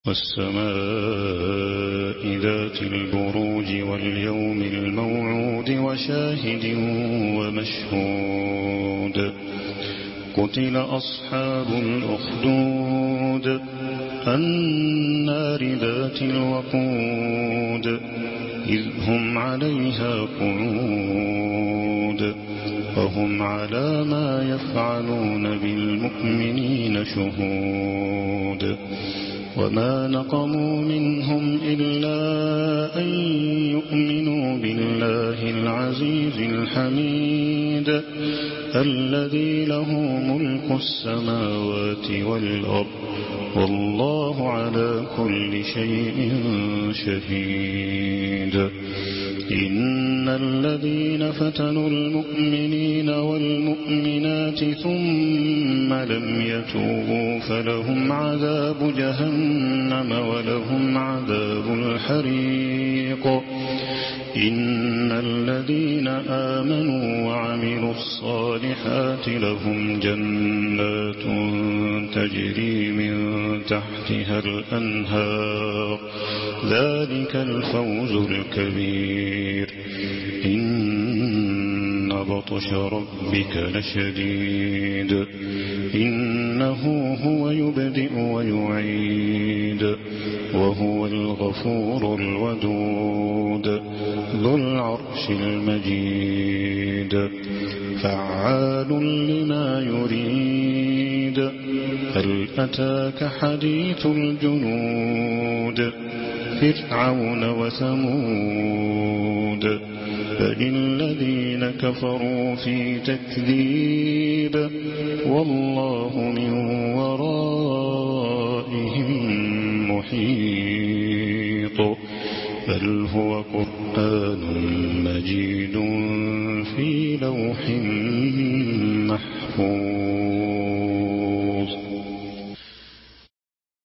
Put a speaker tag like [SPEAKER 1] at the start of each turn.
[SPEAKER 1] والسماء ذات البروج واليوم الموعود وشاهد ومشهود قتل أصحاب الأخدود النار ذات الوقود إذ هم عليها قعود وهم على ما يفعلون بالمؤمنين شهود وما نقموا منهم إلا أن يؤمنوا بالله العزيز الحميد الذي له ملك السماوات والأرض والله على كل شيء شهيد إن الذين فتنوا المؤمنين والمؤمنات ثم لم يتوبوا فلهم عذاب جهنم ولهم عذاب الحريق إن الذين آمنوا وعملوا الصالحات لهم جنات تجري من تحتها الأنهار ذلك الفوز الكبير إن بطش ربك لشديد إنه هو يبدئ ويعيد وهو الغفور الودود ذو العرش المجيد فعال لما يريد هل أتاك حديث الجنود فرعون وثمود بل الذين كفروا في تكذيب والله من ورائهم محيط بل هو قرآن مجيد في لوح محفوظ.